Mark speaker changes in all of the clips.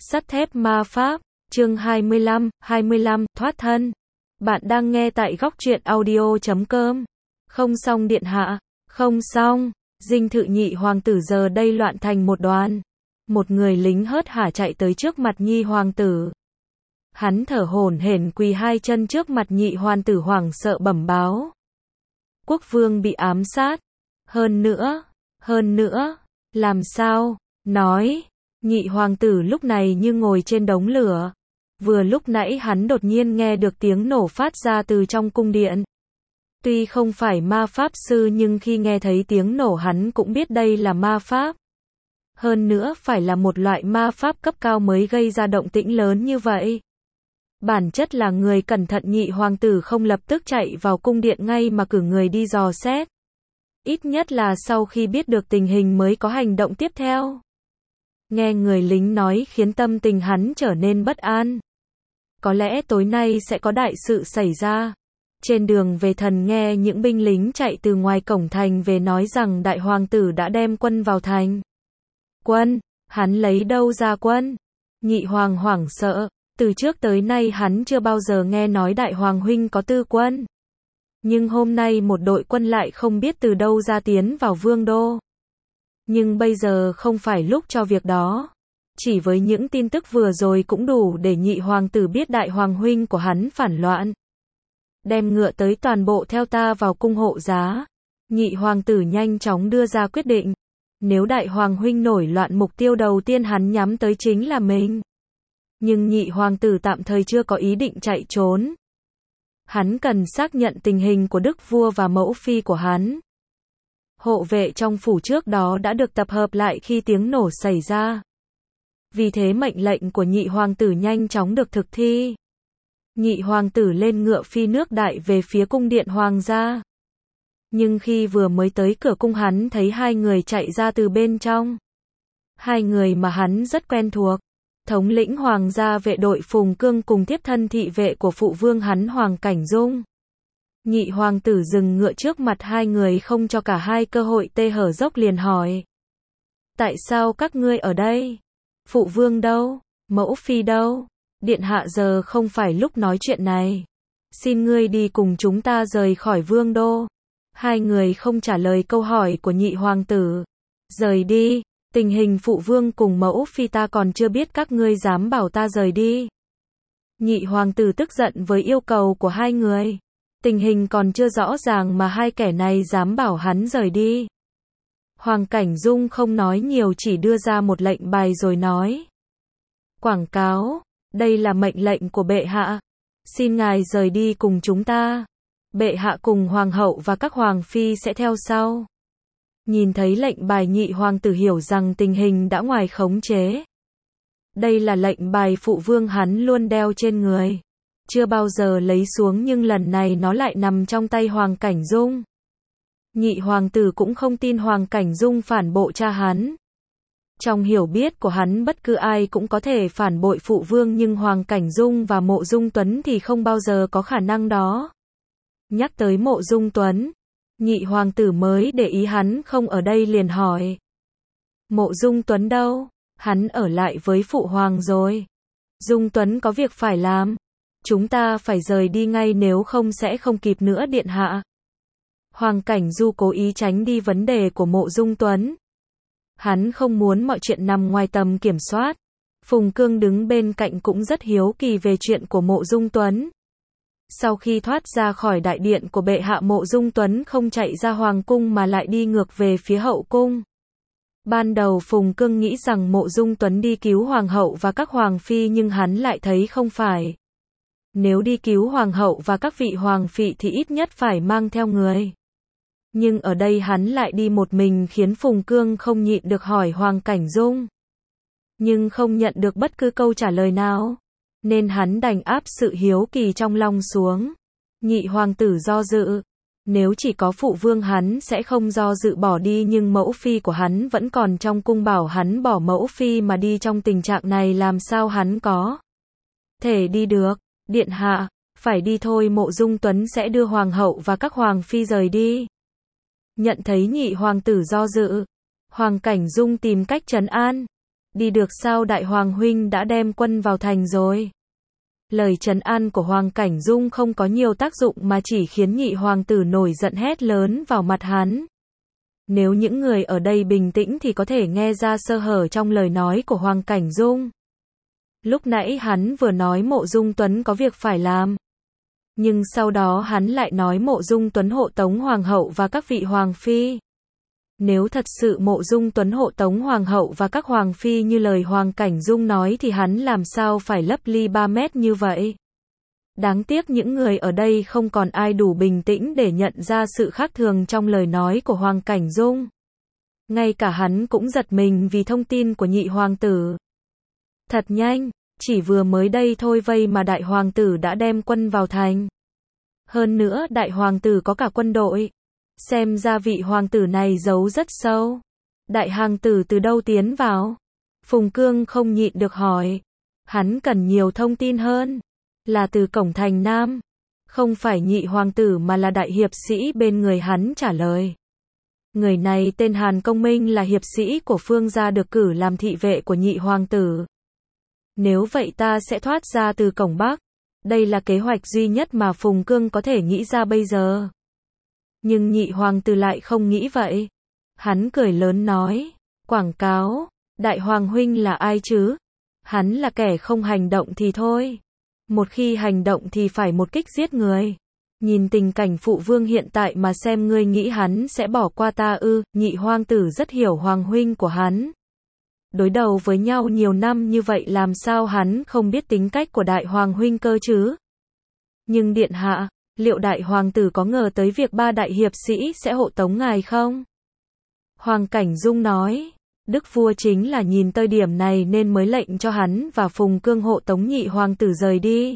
Speaker 1: Sắt thép ma pháp, chương 25, thoát thân. Bạn đang nghe tại góc truyện audio.com. Không xong điện hạ, không xong. Dinh thự nhị hoàng tử giờ đây loạn thành một đoàn. Một người lính hớt hả chạy tới trước mặt nhị hoàng tử. Hắn thở hổn hển quỳ hai chân trước mặt nhị hoàng tử hoảng sợ bẩm báo. Quốc vương bị ám sát. Hơn nữa, làm sao? Nói. Nhị hoàng tử lúc này như ngồi trên đống lửa. Vừa lúc nãy hắn đột nhiên nghe được tiếng nổ phát ra từ trong cung điện. Tuy không phải ma pháp sư nhưng khi nghe thấy tiếng nổ hắn cũng biết đây là ma pháp. Hơn nữa phải là một loại ma pháp cấp cao mới gây ra động tĩnh lớn như vậy. Bản chất là người cẩn thận nhị hoàng tử không lập tức chạy vào cung điện ngay mà cử người đi dò xét. Ít nhất là sau khi biết được tình hình mới có hành động tiếp theo. Nghe người lính nói khiến tâm tình hắn trở nên bất an. Có lẽ tối nay sẽ có đại sự xảy ra. Trên đường về thần nghe những binh lính chạy từ ngoài cổng thành về nói rằng đại hoàng tử đã đem quân vào thành. Quân? Hắn lấy đâu ra quân? Nhị hoàng hoảng sợ. Từ trước tới nay hắn chưa bao giờ nghe nói đại hoàng huynh có tư quân. Nhưng hôm nay một đội quân lại không biết từ đâu ra tiến vào vương đô. Nhưng bây giờ không phải lúc cho việc đó. Chỉ với những tin tức vừa rồi cũng đủ để nhị hoàng tử biết đại hoàng huynh của hắn phản loạn. Đem ngựa tới toàn bộ theo ta vào cung hộ giá. Nhị hoàng tử nhanh chóng đưa ra quyết định. Nếu đại hoàng huynh nổi loạn mục tiêu đầu tiên hắn nhắm tới chính là mình. Nhưng nhị hoàng tử tạm thời chưa có ý định chạy trốn. Hắn cần xác nhận tình hình của đức vua và mẫu phi của hắn. Hộ vệ trong phủ trước đó đã được tập hợp lại khi tiếng nổ xảy ra. Vì thế mệnh lệnh của nhị hoàng tử nhanh chóng được thực thi. Nhị hoàng tử lên ngựa phi nước đại về phía cung điện hoàng gia. Nhưng khi vừa mới tới cửa cung hắn thấy hai người chạy ra từ bên trong. Hai người mà hắn rất quen thuộc. Thống lĩnh hoàng gia vệ đội Phùng Cương cùng tiếp thân thị vệ của phụ vương hắn Hoàng Cảnh Dung. Nhị hoàng tử dừng ngựa trước mặt hai người không cho cả hai cơ hội tê hở dốc liền hỏi. Tại sao các ngươi ở đây? Phụ vương đâu? Mẫu phi đâu? Điện hạ giờ không phải lúc nói chuyện này. Xin ngươi đi cùng chúng ta rời khỏi vương đô. Hai người không trả lời câu hỏi của nhị hoàng tử. Rời đi. Tình hình phụ vương cùng mẫu phi ta còn chưa biết các ngươi dám bảo ta rời đi. Nhị hoàng tử tức giận với yêu cầu của hai người. Tình hình còn chưa rõ ràng mà hai kẻ này dám bảo hắn rời đi. Hoàng Cảnh Dung không nói nhiều chỉ đưa ra một lệnh bài rồi nói. Quảng cáo, đây là mệnh lệnh của bệ hạ. Xin ngài rời đi cùng chúng ta. Bệ hạ cùng hoàng hậu và các hoàng phi sẽ theo sau. Nhìn thấy lệnh bài nhị hoàng tử hiểu rằng tình hình đã ngoài khống chế. Đây là lệnh bài phụ vương hắn luôn đeo trên người. Chưa bao giờ lấy xuống nhưng lần này nó lại nằm trong tay Hoàng Cảnh Dung. Nhị hoàng tử cũng không tin Hoàng Cảnh Dung phản bội cha hắn. Trong hiểu biết của hắn bất cứ ai cũng có thể phản bội phụ vương nhưng Hoàng Cảnh Dung và Mộ Dung Tuấn thì không bao giờ có khả năng đó. Nhắc tới Mộ Dung Tuấn. Nhị hoàng tử mới để ý hắn không ở đây liền hỏi. Mộ Dung Tuấn đâu? Hắn ở lại với phụ hoàng rồi. Dung Tuấn có việc phải làm. Chúng ta phải rời đi ngay nếu không sẽ không kịp nữa điện hạ. Hoàng Cảnh Du cố ý tránh đi vấn đề của Mộ Dung Tuấn. Hắn không muốn mọi chuyện nằm ngoài tầm kiểm soát. Phùng Cương đứng bên cạnh cũng rất hiếu kỳ về chuyện của Mộ Dung Tuấn. Sau khi thoát ra khỏi đại điện của bệ hạ Mộ Dung Tuấn không chạy ra hoàng cung mà lại đi ngược về phía hậu cung. Ban đầu Phùng Cương nghĩ rằng Mộ Dung Tuấn đi cứu hoàng hậu và các hoàng phi nhưng hắn lại thấy không phải. Nếu đi cứu hoàng hậu và các vị hoàng phi thì ít nhất phải mang theo người. Nhưng ở đây hắn lại đi một mình khiến Phùng Cương không nhịn được hỏi Hoàng Cảnh Dung. Nhưng không nhận được bất cứ câu trả lời nào. Nên hắn đành áp sự hiếu kỳ trong lòng xuống. Nhị hoàng tử do dự. Nếu chỉ có phụ vương hắn sẽ không do dự bỏ đi nhưng mẫu phi của hắn vẫn còn trong cung bảo hắn bỏ mẫu phi mà đi trong tình trạng này làm sao hắn có thể đi được. Điện hạ, phải đi thôi Mộ Dung Tuấn sẽ đưa hoàng hậu và các hoàng phi rời đi. Nhận thấy nhị hoàng tử do dự. Hoàng Cảnh Dung tìm cách trấn an. đi được sao Đại Hoàng huynh đã đem quân vào thành rồi. Lời trấn an của Hoàng Cảnh Dung không có nhiều tác dụng mà chỉ khiến nhị hoàng tử nổi giận hét lớn vào mặt hắn. Nếu những người ở đây bình tĩnh thì có thể nghe ra sơ hở trong lời nói của Hoàng Cảnh Dung. Lúc nãy hắn vừa nói Mộ Dung Tuấn có việc phải làm. Nhưng sau đó hắn lại nói Mộ Dung Tuấn hộ tống Hoàng hậu và các vị Hoàng phi. Nếu thật sự Mộ Dung Tuấn hộ tống Hoàng hậu và các Hoàng phi như lời Hoàng Cảnh Dung nói thì hắn làm sao phải lấp ly 3 mét như vậy. Đáng tiếc những người ở đây không còn ai đủ bình tĩnh để nhận ra sự khác thường trong lời nói của Hoàng Cảnh Dung. Ngay cả hắn cũng giật mình vì thông tin của nhị hoàng tử. Thật nhanh, chỉ vừa mới đây thôi vây mà đại hoàng tử đã đem quân vào thành. Hơn nữa đại hoàng tử có cả quân đội. Xem ra vị hoàng tử này giấu rất sâu. Đại hoàng tử từ đâu tiến vào? Phùng Cương không nhịn được hỏi. Hắn cần nhiều thông tin hơn. Là từ cổng thành Nam. Không phải nhị hoàng tử mà là đại hiệp sĩ bên người hắn trả lời. Người này tên Hàn Công Minh là hiệp sĩ của Phương gia được cử làm thị vệ của nhị hoàng tử. Nếu vậy ta sẽ thoát ra từ cổng Bắc. Đây là kế hoạch duy nhất mà Phùng Cương có thể nghĩ ra bây giờ. Nhưng nhị hoàng tử lại không nghĩ vậy. Hắn cười lớn nói, quảng cáo, đại hoàng huynh là ai chứ? Hắn là kẻ không hành động thì thôi. Một khi hành động thì phải một kích giết người. Nhìn tình cảnh phụ vương hiện tại mà xem ngươi nghĩ hắn sẽ bỏ qua ta ư? Nhị hoàng tử rất hiểu hoàng huynh của hắn. Đối đầu với nhau nhiều năm như vậy làm sao hắn không biết tính cách của đại hoàng huynh cơ chứ? Nhưng điện hạ, liệu đại hoàng tử có ngờ tới việc 3 đại hiệp sĩ sẽ hộ tống ngài không? Hoàng Cảnh Dung nói, đức vua chính là nhìn tới điểm này nên mới lệnh cho hắn và Phùng Cương hộ tống nhị hoàng tử rời đi.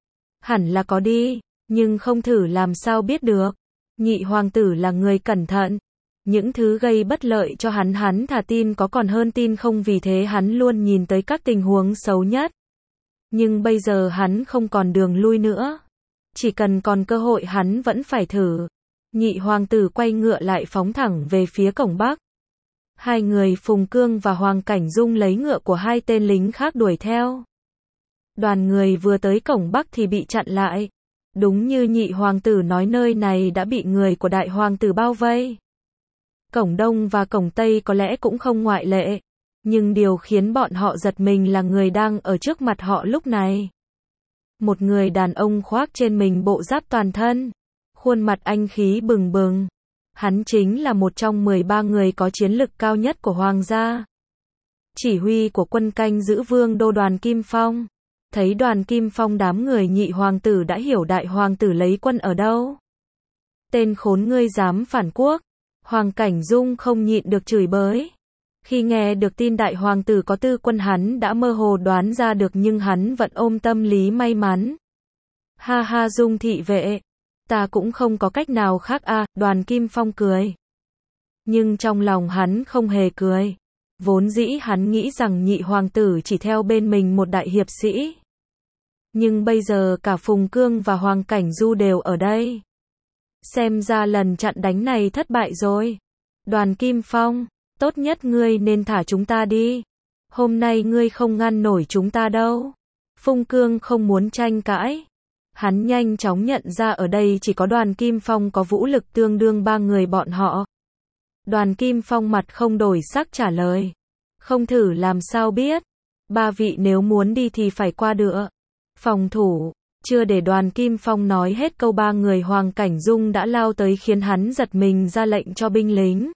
Speaker 1: Hẳn là có đi, nhưng không thử làm sao biết được. Nhị hoàng tử là người cẩn thận. Những thứ gây bất lợi cho hắn thà tin có còn hơn tin không, vì thế hắn luôn nhìn tới các tình huống xấu nhất. Nhưng bây giờ hắn không còn đường lui nữa. Chỉ cần còn cơ hội hắn vẫn phải thử. Nhị hoàng tử quay ngựa lại phóng thẳng về phía cổng Bắc. Hai người Phùng Cương và Hoàng Cảnh Dung lấy ngựa của hai tên lính khác đuổi theo. Đoàn người vừa tới cổng Bắc thì bị chặn lại. Đúng như nhị hoàng tử nói, nơi này đã bị người của đại hoàng tử bao vây. Cổng Đông và cổng Tây có lẽ cũng không ngoại lệ. Nhưng điều khiến bọn họ giật mình là người đang ở trước mặt họ lúc này. Một người đàn ông khoác trên mình bộ giáp toàn thân. Khuôn mặt anh khí bừng bừng. Hắn chính là một trong 13 người có chiến lực cao nhất của hoàng gia. Chỉ huy của quân canh giữ vương đô Đoàn Kim Phong. Thấy Đoàn Kim Phong, đám người nhị hoàng tử đã hiểu đại hoàng tử lấy quân ở đâu. Tên khốn, ngươi dám phản quốc. Hoàng Cảnh Dung không nhịn được chửi bới. Khi nghe được tin đại hoàng tử có tư quân hắn đã mơ hồ đoán ra được, nhưng hắn vẫn ôm tâm lý may mắn. Ha ha, Dung thị vệ. Ta cũng không có cách nào khác à, Đoàn Kim Phong cười. Nhưng trong lòng hắn không hề cười. Vốn dĩ hắn nghĩ rằng nhị hoàng tử chỉ theo bên mình một đại hiệp sĩ. Nhưng bây giờ cả Phùng Cương và Hoàng Cảnh Du đều ở đây. Xem ra lần chặn đánh này thất bại rồi. Đoàn Kim Phong, tốt nhất ngươi nên thả chúng ta đi. Hôm nay ngươi không ngăn nổi chúng ta đâu. Phùng Cương không muốn tranh cãi. Hắn nhanh chóng nhận ra ở đây chỉ có Đoàn Kim Phong có vũ lực tương đương 3 người bọn họ. Đoàn Kim Phong mặt không đổi sắc trả lời. Không thử làm sao biết. 3 vị nếu muốn đi thì phải qua đựa. Phòng thủ. Chưa để Đoàn Kim Phong nói hết câu, 3 người Hoàng Cảnh Dung đã lao tới khiến hắn giật mình, ra lệnh cho binh lính.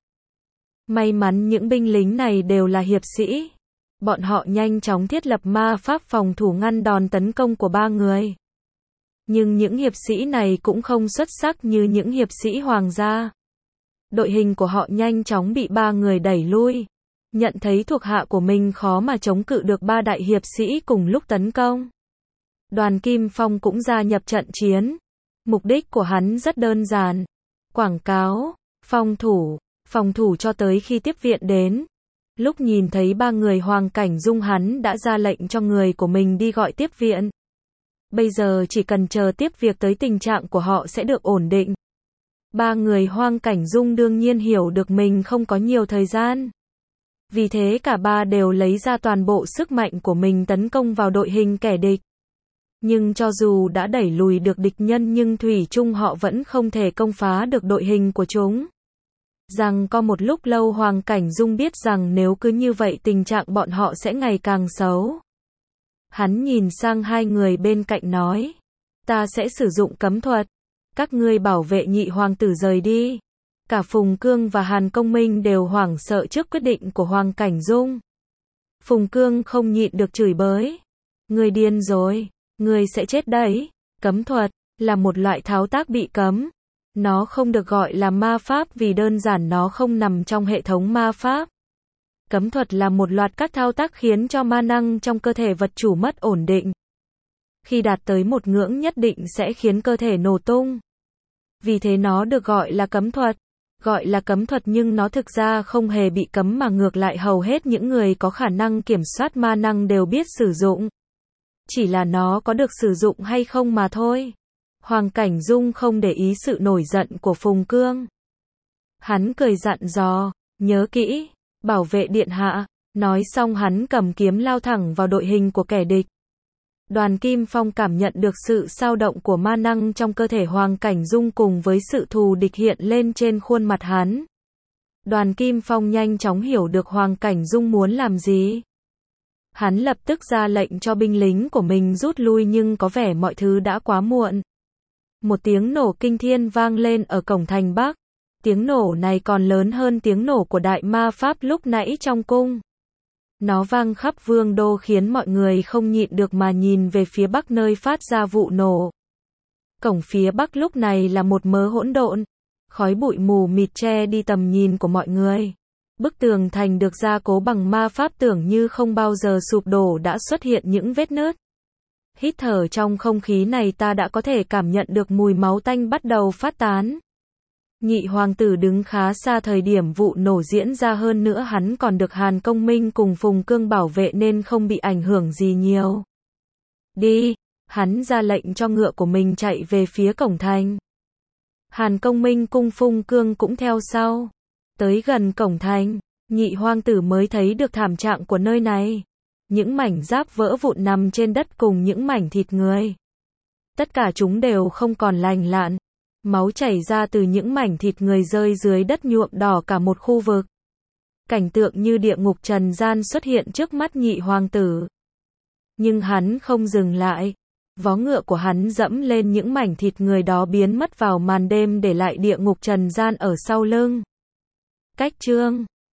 Speaker 1: May mắn những binh lính này đều là hiệp sĩ. Bọn họ nhanh chóng thiết lập ma pháp phòng thủ ngăn đòn tấn công của 3 người. Nhưng những hiệp sĩ này cũng không xuất sắc như những hiệp sĩ hoàng gia. Đội hình của họ nhanh chóng bị 3 người đẩy lui. Nhận thấy thuộc hạ của mình khó mà chống cự được 3 đại hiệp sĩ cùng lúc tấn công. Đoàn Kim Phong cũng gia nhập trận chiến. Mục đích của hắn rất đơn giản. Quảng cáo, phòng thủ cho tới khi tiếp viện đến. Lúc nhìn thấy 3 người Hoàng Cảnh Dung, hắn đã ra lệnh cho người của mình đi gọi tiếp viện. Bây giờ chỉ cần chờ tiếp việc tới, tình trạng của họ sẽ được ổn định. 3 người Hoàng Cảnh Dung đương nhiên hiểu được mình không có nhiều thời gian. Vì thế cả ba đều lấy ra toàn bộ sức mạnh của mình tấn công vào đội hình kẻ địch. Nhưng cho dù đã đẩy lùi được địch nhân nhưng thủy chung họ vẫn không thể công phá được đội hình của chúng. Rằng có một lúc lâu Hoàng Cảnh Dung biết rằng nếu cứ như vậy tình trạng bọn họ sẽ ngày càng xấu. Hắn nhìn sang hai người bên cạnh nói. Ta sẽ sử dụng cấm thuật. Các ngươi bảo vệ nhị hoàng tử rời đi. Cả Phùng Cương và Hàn Công Minh đều hoảng sợ trước quyết định của Hoàng Cảnh Dung. Phùng Cương không nhịn được chửi bới. Ngươi điên rồi, ngươi sẽ chết đấy. Cấm thuật là một loại thao tác bị cấm. Nó không được gọi là ma pháp vì đơn giản nó không nằm trong hệ thống ma pháp. Cấm thuật là một loạt các thao tác khiến cho ma năng trong cơ thể vật chủ mất ổn định. Khi đạt tới một ngưỡng nhất định sẽ khiến cơ thể nổ tung. Vì thế nó được gọi là cấm thuật. Gọi là cấm thuật nhưng nó thực ra không hề bị cấm mà ngược lại hầu hết những người có khả năng kiểm soát ma năng đều biết sử dụng. Chỉ là nó có được sử dụng hay không mà thôi. Hoàng Cảnh Dung không để ý sự nổi giận của Phùng Cương. Hắn cười dặn dò, nhớ kỹ, bảo vệ điện hạ. Nói xong hắn cầm kiếm lao thẳng vào đội hình của kẻ địch. Đoàn Kim Phong cảm nhận được sự xao động của ma năng trong cơ thể Hoàng Cảnh Dung cùng với sự thù địch hiện lên trên khuôn mặt hắn. Đoàn Kim Phong nhanh chóng hiểu được Hoàng Cảnh Dung muốn làm gì. Hắn lập tức ra lệnh cho binh lính của mình rút lui nhưng có vẻ mọi thứ đã quá muộn. Một tiếng nổ kinh thiên vang lên ở cổng thành Bắc. Tiếng nổ này còn lớn hơn tiếng nổ của đại ma pháp lúc nãy trong cung. Nó vang khắp vương đô khiến mọi người không nhịn được mà nhìn về phía Bắc nơi phát ra vụ nổ. Cổng phía Bắc lúc này là một mớ hỗn độn. Khói bụi mù mịt che đi tầm nhìn của mọi người. Bức tường thành được gia cố bằng ma pháp tưởng như không bao giờ sụp đổ đã xuất hiện những vết nứt. Hít thở trong không khí này ta đã có thể cảm nhận được mùi máu tanh bắt đầu phát tán. Nhị hoàng tử đứng khá xa thời điểm vụ nổ diễn ra hơn nữa hắn còn được Hàn Công Minh cùng Phùng Cương bảo vệ nên không bị ảnh hưởng gì nhiều. Đi, hắn ra lệnh cho ngựa của mình chạy về phía cổng thành. Hàn Công Minh cùng Phùng Cương cũng theo sau. Tới gần cổng thành, nhị hoàng tử mới thấy được thảm trạng của nơi này. Những mảnh giáp vỡ vụn nằm trên đất cùng những mảnh thịt người. Tất cả chúng đều không còn lành lặn. Máu chảy ra từ những mảnh thịt người rơi dưới đất nhuộm đỏ cả một khu vực. Cảnh tượng như địa ngục trần gian xuất hiện trước mắt nhị hoàng tử. Nhưng hắn không dừng lại. Vó ngựa của hắn dẫm lên những mảnh thịt người đó biến mất vào màn đêm để lại địa ngục trần gian ở sau lưng. Cách chương